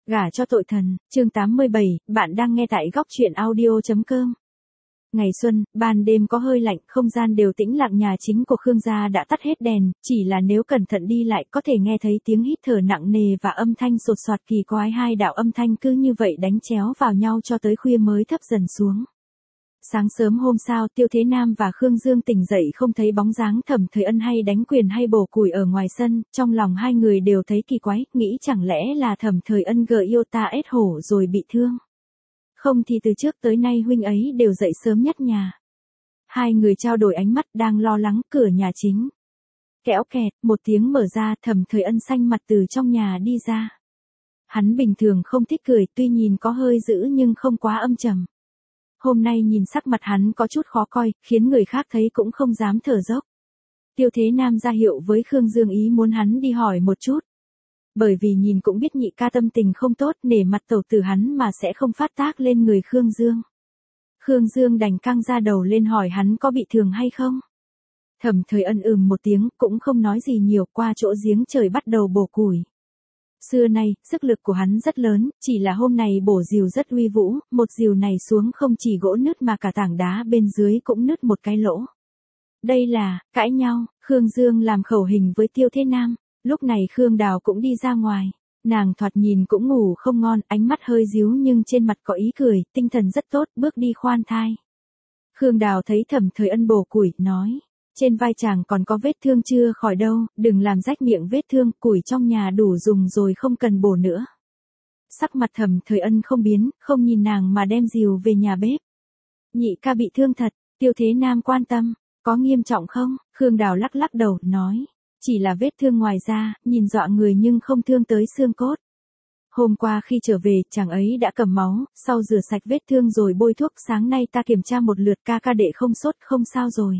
Gả cho tội thần, chương 87, bạn đang nghe tại góc truyện audio.com. Ngày xuân, ban đêm có hơi lạnh, không gian đều tĩnh lặng, nhà chính của Khương gia đã tắt hết đèn, chỉ là nếu cẩn thận đi lại có thể nghe thấy tiếng hít thở nặng nề và âm thanh sột soạt kỳ quái, hai đạo âm thanh cứ như vậy đánh chéo vào nhau cho tới khuya mới thấp dần xuống. Sáng sớm hôm sau, Tiêu Thế Nam và Khương Dương tỉnh dậy không thấy bóng dáng Thẩm Thời Ân hay đánh quyền hay bổ củi ở ngoài sân, trong lòng hai người đều thấy kỳ quái, nghĩ chẳng lẽ là Thẩm Thời Ân gợi yêu ta ết hổ rồi bị thương. Không thì từ trước tới nay huynh ấy đều dậy sớm nhất nhà. Hai người trao đổi ánh mắt đang lo lắng, cửa nhà chính kẽo kẹt, một tiếng mở ra, Thẩm Thời Ân xanh mặt từ trong nhà đi ra. Hắn bình thường không thích cười, tuy nhìn có hơi dữ nhưng không quá âm trầm. Hôm nay nhìn sắc mặt hắn có chút khó coi, khiến người khác thấy cũng không dám thở dốc. Tiêu Thế Nam ra hiệu với Khương Dương ý muốn hắn đi hỏi một chút. Bởi vì nhìn cũng biết nhị ca tâm tình không tốt, nể mặt tẩu tử hắn mà sẽ không phát tác lên người Khương Dương. Khương Dương đành căng ra đầu lên hỏi hắn có bị thương hay không. Thẩm Thời Ân một tiếng, cũng không nói gì nhiều, qua chỗ giếng trời bắt đầu bổ củi. Xưa nay, sức lực của hắn rất lớn, chỉ là hôm nay bổ rìu rất uy vũ, một rìu này xuống không chỉ gỗ nứt mà cả tảng đá bên dưới cũng nứt một cái lỗ. Đây là, cãi nhau, Khương Dương làm khẩu hình với Tiêu Thế Nam, lúc này Khương Đào cũng đi ra ngoài. Nàng thoạt nhìn cũng ngủ không ngon, ánh mắt hơi díu nhưng trên mặt có ý cười, tinh thần rất tốt, bước đi khoan thai. Khương Đào thấy Thẩm Thời Ân bổ củi, nói. Trên vai chàng còn có vết thương chưa khỏi đâu, đừng làm rách miệng vết thương, củi trong nhà đủ dùng rồi không cần bổ nữa. Sắc mặt Thẩm Thời Ân không biến, không nhìn nàng mà đem rìu về nhà bếp. Nhị ca bị thương thật, Tiêu Thế Nam quan tâm, có nghiêm trọng không? Khương Đào lắc lắc đầu, nói. Chỉ là vết thương ngoài da, nhìn dọa người nhưng không thương tới xương cốt. Hôm qua khi trở về, chàng ấy đã cầm máu, sau rửa sạch vết thương rồi bôi thuốc, sáng nay ta kiểm tra một lượt, ca đệ không sốt, không sao rồi.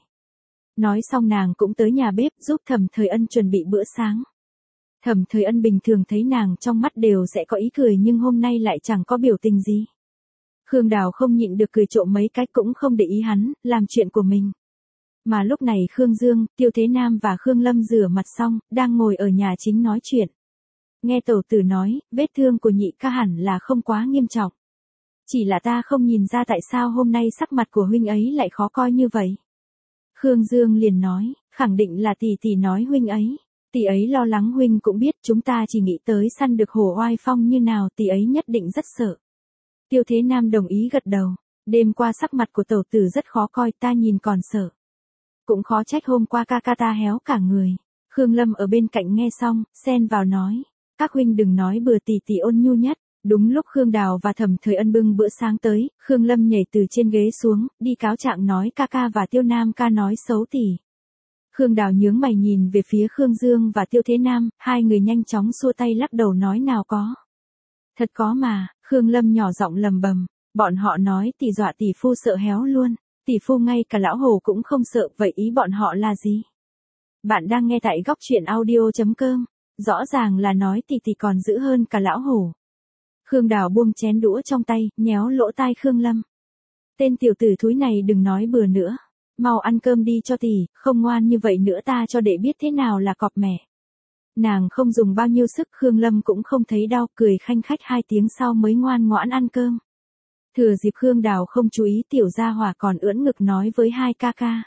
Nói xong nàng cũng tới nhà bếp giúp Thẩm Thời Ân chuẩn bị bữa sáng. Thẩm Thời Ân bình thường thấy nàng trong mắt đều sẽ có ý cười nhưng hôm nay lại chẳng có biểu tình gì. Khương Đào không nhịn được cười trộm mấy cái, cũng không để ý hắn, làm chuyện của mình. Mà lúc này Khương Dương, Tiêu Thế Nam và Khương Lâm rửa mặt xong, đang ngồi ở nhà chính nói chuyện. Nghe tẩu tử nói, vết thương của nhị ca hẳn là không quá nghiêm trọng. Chỉ là ta không nhìn ra tại sao hôm nay sắc mặt của huynh ấy lại khó coi như vậy. Khương Dương liền nói, khẳng định là tỷ nói huynh ấy. Tỷ ấy lo lắng huynh cũng biết, chúng ta chỉ nghĩ tới săn được hổ oai phong như nào, tỷ ấy nhất định rất sợ. Tiêu Thế Nam đồng ý gật đầu. Đêm qua sắc mặt của tẩu tử rất khó coi, ta nhìn còn sợ. Cũng khó trách hôm qua ca ta héo cả người. Khương Lâm ở bên cạnh nghe xong, xen vào nói. Các huynh đừng nói bừa, tỷ ôn nhu nhất. Đúng lúc Khương Đào và Thẩm Thời Ân bưng bữa sáng tới, Khương Lâm nhảy từ trên ghế xuống, đi cáo trạng nói ca và Tiêu Nam ca nói xấu tỷ. Khương Đào nhướng mày nhìn về phía Khương Dương và Tiêu Thế Nam, hai người nhanh chóng xua tay lắc đầu nói nào có. Thật có mà, Khương Lâm nhỏ giọng lầm bầm, bọn họ nói tỷ dọa tỷ phu sợ héo luôn, tỷ phu ngay cả lão hổ cũng không sợ, vậy ý bọn họ là gì? Bạn đang nghe tại góc truyện audio.com, rõ ràng là nói tỷ còn dữ hơn cả lão hổ. Khương Đào buông chén đũa trong tay, nhéo lỗ tai Khương Lâm. Tên tiểu tử thúi này đừng nói bừa nữa. Mau ăn cơm đi cho tỷ, không ngoan như vậy nữa ta cho đệ biết thế nào là cọp mẹ. Nàng không dùng bao nhiêu sức, Khương Lâm cũng không thấy đau, cười khanh khách 2 tiếng sau mới ngoan ngoãn ăn cơm. Thừa dịp Khương Đào không chú ý, tiểu gia hỏa còn ưỡn ngực nói với hai ca.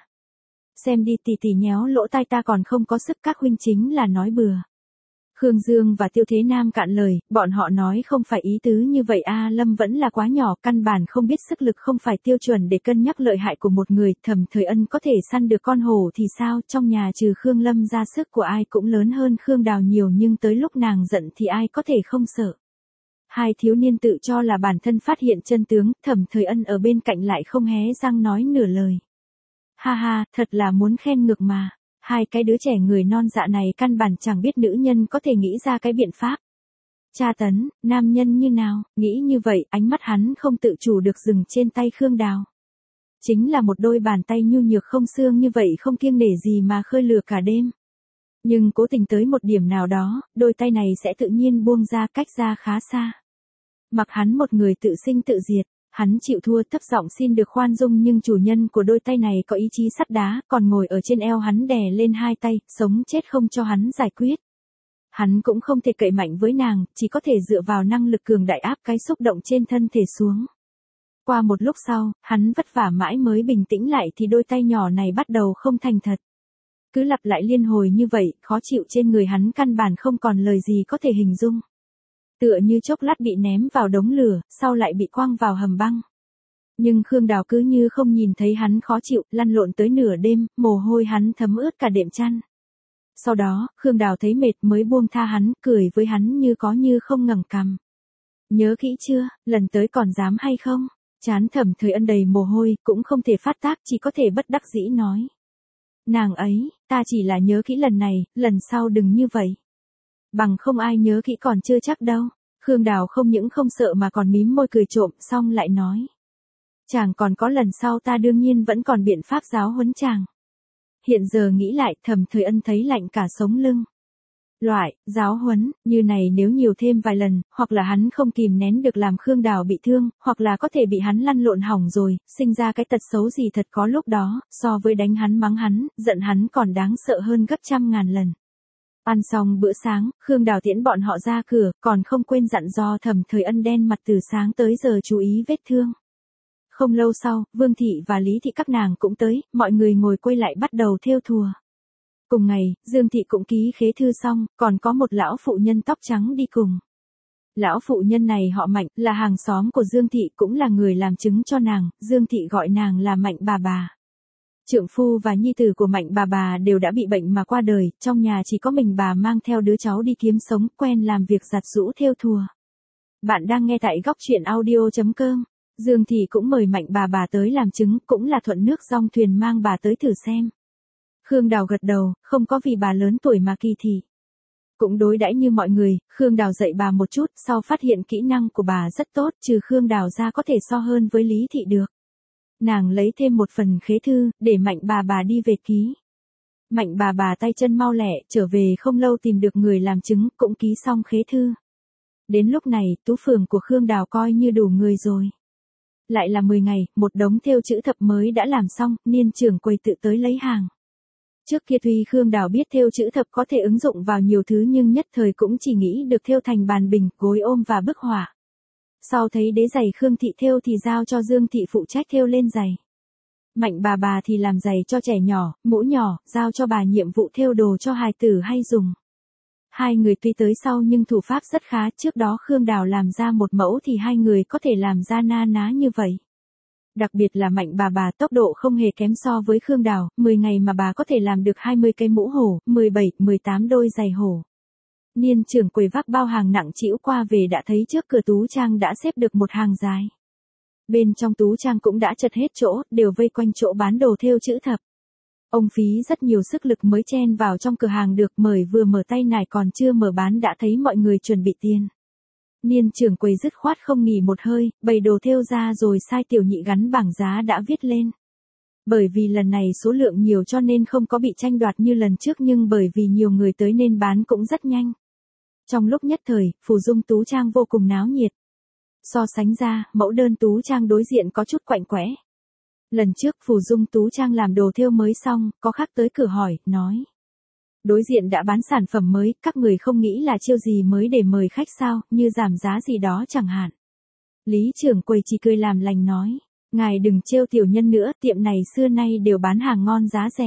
Xem đi tỷ nhéo lỗ tai ta còn không có sức, các huynh chính là nói bừa. Khương Dương và Tiêu Thế Nam cạn lời, bọn họ nói không phải ý tứ như vậy Lâm vẫn là quá nhỏ, căn bản không biết sức lực không phải tiêu chuẩn để cân nhắc lợi hại của một người, Thẩm Thời Ân có thể săn được con hổ thì sao, trong nhà trừ Khương Lâm ra sức của ai cũng lớn hơn Khương Đào nhiều nhưng tới lúc nàng giận thì ai có thể không sợ. Hai thiếu niên tự cho là bản thân phát hiện chân tướng, Thẩm Thời Ân ở bên cạnh lại không hé răng nói nửa lời. Ha, thật là muốn khen ngược mà. Hai cái đứa trẻ người non dạ này căn bản chẳng biết nữ nhân có thể nghĩ ra cái biện pháp tra tấn nam nhân như nào, nghĩ như vậy, ánh mắt hắn không tự chủ được dừng trên tay Khương Đào. Chính là một đôi bàn tay nhu nhược không xương như vậy, không kiêng nể gì mà khơi lửa cả đêm. Nhưng cố tình tới một điểm nào đó, đôi tay này sẽ tự nhiên buông ra, cách ra khá xa. Mặc hắn một người tự sinh tự diệt. Hắn chịu thua, thấp giọng xin được khoan dung, nhưng chủ nhân của đôi tay này có ý chí sắt đá, còn ngồi ở trên eo hắn đè lên hai tay, sống chết không cho hắn giải quyết. Hắn cũng không thể cậy mạnh với nàng, chỉ có thể dựa vào năng lực cường đại áp cái xúc động trên thân thể xuống. Qua một lúc sau, hắn vất vả mãi mới bình tĩnh lại thì đôi tay nhỏ này bắt đầu không thành thật. Cứ lặp lại liên hồi như vậy, khó chịu trên người hắn căn bản không còn lời gì có thể hình dung. Tựa như chốc lát bị ném vào đống lửa, sau lại bị quăng vào hầm băng. Nhưng Khương Đào cứ như không nhìn thấy hắn khó chịu, lăn lộn tới nửa đêm, mồ hôi hắn thấm ướt cả đệm chăn. Sau đó, Khương Đào thấy mệt mới buông tha hắn, cười với hắn như có như không ngẩng cằm. Nhớ kỹ chưa, lần tới còn dám hay không? Chán Thẩm Thời Ân đầy mồ hôi, cũng không thể phát tác, chỉ có thể bất đắc dĩ nói. Nàng ấy, ta chỉ là nhớ kỹ lần này, lần sau đừng như vậy. Bằng không ai nhớ kỹ còn chưa chắc đâu. Khương Đào không những không sợ mà còn mím môi cười trộm, xong lại nói. Chàng còn có lần sau, ta đương nhiên vẫn còn biện pháp giáo huấn chàng. Hiện giờ nghĩ lại, Thẩm Thời Ân thấy lạnh cả sống lưng. Loại, giáo huấn, như này nếu nhiều thêm vài lần, hoặc là hắn không kìm nén được làm Khương Đào bị thương, hoặc là có thể bị hắn lăn lộn hỏng rồi, sinh ra cái tật xấu gì thật có lúc đó, so với đánh hắn mắng hắn, giận hắn còn đáng sợ hơn gấp trăm ngàn lần. Ăn xong bữa sáng, Khương Đào tiễn bọn họ ra cửa, còn không quên dặn dò Thẩm Thời Ân đen mặt từ sáng tới giờ chú ý vết thương. Không lâu sau, Vương Thị và Lý Thị các nàng cũng tới, mọi người ngồi quay lại bắt đầu thêu thùa. Cùng ngày, Dương Thị cũng ký khế thư xong, còn có một lão phụ nhân tóc trắng đi cùng. Lão phụ nhân này họ Mạnh, là hàng xóm của Dương Thị, cũng là người làm chứng cho nàng, Dương Thị gọi nàng là Mạnh bà. Trượng phu và nhi tử của Mạnh bà đều đã bị bệnh mà qua đời, trong nhà chỉ có mình bà mang theo đứa cháu đi kiếm sống, quen làm việc giặt giũ thêu thùa. Bạn đang nghe tại góc truyện audio.com. Dương Thị cũng mời Mạnh bà tới làm chứng, cũng là thuận nước dong thuyền mang bà tới thử xem. Khương Đào gật đầu, không có vì bà lớn tuổi mà kỳ thị. Cũng đối đãi như mọi người, Khương Đào dạy bà một chút, sau phát hiện kỹ năng của bà rất tốt, trừ Khương Đào ra có thể so hơn với Lý Thị được. Nàng lấy thêm một phần khế thư, để Mạnh bà đi về ký. Mạnh bà tay chân mau lẹ, trở về không lâu tìm được người làm chứng, cũng ký xong khế thư. Đến lúc này, tú phường của Khương Đào coi như đủ người rồi. Lại là 10 ngày, một đống thêu chữ thập mới đã làm xong, Niên trưởng quầy tự tới lấy hàng. Trước kia tuy Khương Đào biết thêu chữ thập có thể ứng dụng vào nhiều thứ nhưng nhất thời cũng chỉ nghĩ được thêu thành bàn bình, gối ôm và bức họa. Sau thấy đế giày Khương Thị thêu thì giao cho Dương Thị phụ trách thêu lên giày. Mạnh bà thì làm giày cho trẻ nhỏ, mũ nhỏ, giao cho bà nhiệm vụ thêu đồ cho hài tử hay dùng. Hai người tuy tới sau nhưng thủ pháp rất khá, trước đó Khương Đào làm ra một mẫu thì hai người có thể làm ra na ná như vậy. Đặc biệt là Mạnh bà tốc độ không hề kém so với Khương Đào, 10 ngày mà bà có thể làm được 20 cái mũ hổ, 17, 18 đôi giày hổ. Niên trưởng quầy vác bao hàng nặng trĩu qua về đã thấy trước cửa tú trang đã xếp được một hàng dài. Bên trong tú trang cũng đã chật hết chỗ, đều vây quanh chỗ bán đồ thêu chữ thập. Ông phí rất nhiều sức lực mới chen vào trong cửa hàng được, mời vừa mở tay nải còn chưa mở bán đã thấy mọi người chuẩn bị tiền. Niên trưởng quầy dứt khoát không nghỉ một hơi, bày đồ thêu ra rồi sai tiểu nhị gắn bảng giá đã viết lên. Bởi vì lần này số lượng nhiều cho nên không có bị tranh đoạt như lần trước, nhưng bởi vì nhiều người tới nên bán cũng rất nhanh. Trong lúc nhất thời, Phù Dung tú trang vô cùng náo nhiệt. So sánh ra, mẫu đơn tú trang đối diện có chút quạnh quẽ. Lần trước Phù Dung tú trang làm đồ thêu mới xong, có khách tới cửa hỏi, nói. Đối diện đã bán sản phẩm mới, các người không nghĩ là chiêu gì mới để mời khách sao, như giảm giá gì đó chẳng hạn. Lý trưởng quầy chỉ cười làm lành nói, ngài đừng trêu tiểu nhân nữa, tiệm này xưa nay đều bán hàng ngon giá rẻ.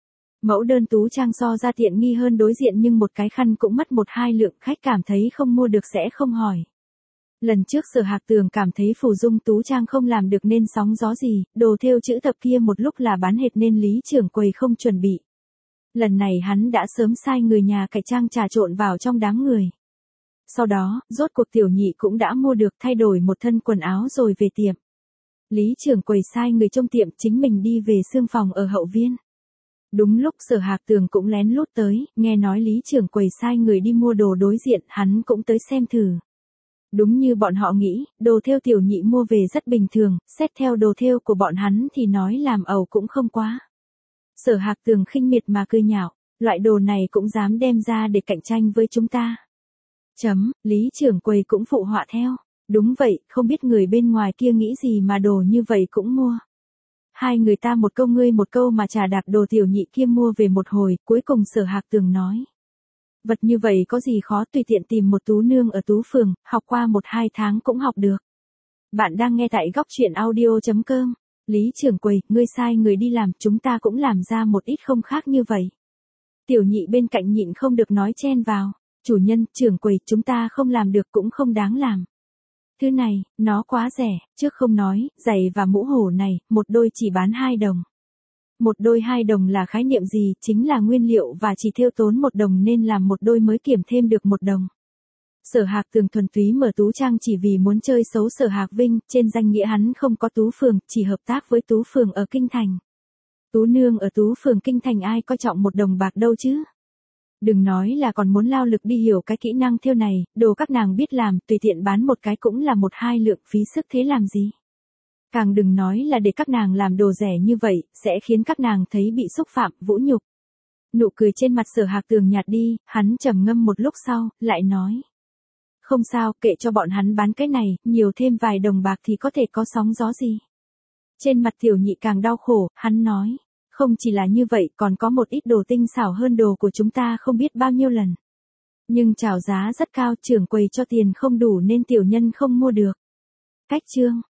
Mẫu đơn tú trang so ra tiện nghi hơn đối diện nhưng một cái khăn cũng mất 1-2 lượng, khách cảm thấy không mua được sẽ không hỏi. Lần trước Sở Hạc Tường cảm thấy Phù Dung tú trang không làm được nên sóng gió gì, đồ thêu chữ thập kia một lúc là bán hết nên Lý trưởng quầy không chuẩn bị. Lần này hắn đã sớm sai người nhà cải trang trà trộn vào trong đám người. Sau đó, rốt cuộc tiểu nhị cũng đã mua được, thay đổi một thân quần áo rồi về tiệm. Lý trưởng quầy sai người trông tiệm, chính mình đi về xương phòng ở hậu viên. Đúng lúc Sở Hạc Tường cũng lén lút tới, nghe nói Lý trưởng quầy sai người đi mua đồ đối diện, hắn cũng tới xem thử. Đúng như bọn họ nghĩ, đồ thêu tiểu nhị mua về rất bình thường, xét theo đồ thêu của bọn hắn thì nói làm ẩu cũng không quá. Sở Hạc Tường khinh miệt mà cười nhạo, loại đồ này cũng dám đem ra để cạnh tranh với chúng ta. Lý trưởng quầy cũng phụ họa theo. Đúng vậy, không biết người bên ngoài kia nghĩ gì mà đồ như vậy cũng mua. Hai người ta một câu ngươi một câu mà trà đạp đồ tiểu nhị kia mua về một hồi, cuối cùng Sở Hạc Tường nói. Vật như vậy có gì khó, tùy tiện tìm một tú nương ở tú phường, học qua 1-2 tháng cũng học được. Bạn đang nghe tại góc chuyện audio.com. Lý trưởng quầy, ngươi sai người đi làm, chúng ta cũng làm ra một ít không khác như vậy. Tiểu nhị bên cạnh nhịn không được nói chen vào. Chủ nhân, trưởng quầy, chúng ta không làm được cũng không đáng làm. Thứ này, nó quá rẻ, trước không nói, giày và mũ hổ này, một đôi chỉ bán 2 đồng. Một đôi 2 đồng là khái niệm gì, chính là nguyên liệu và chỉ thêu tốn 1 đồng nên làm một đôi mới kiểm thêm được 1 đồng. Sở Hạc Tường thuần túy mở tú trang chỉ vì muốn chơi xấu Sở Hạc Vinh, trên danh nghĩa hắn không có tú phường, chỉ hợp tác với tú phường ở Kinh Thành. Tú nương ở tú phường Kinh Thành ai coi trọng 1 đồng bạc đâu chứ. Đừng nói là còn muốn lao lực đi hiểu cái kỹ năng thêu này, đồ các nàng biết làm, tùy tiện bán một cái cũng là 1-2 lượng, phí sức thế làm gì. Càng đừng nói là để các nàng làm đồ rẻ như vậy, sẽ khiến các nàng thấy bị xúc phạm, vũ nhục. Nụ cười trên mặt Sở Hạc Tường nhạt đi, hắn trầm ngâm một lúc sau, lại nói. Không sao, kệ cho bọn hắn bán cái này, nhiều thêm vài đồng bạc thì có thể có sóng gió gì. Trên mặt tiểu nhị càng đau khổ, hắn nói. Không chỉ là như vậy, còn có một ít đồ tinh xảo hơn đồ của chúng ta không biết bao nhiêu lần. Nhưng chào giá rất cao, trưởng quầy cho tiền không đủ nên tiểu nhân không mua được. Cách chương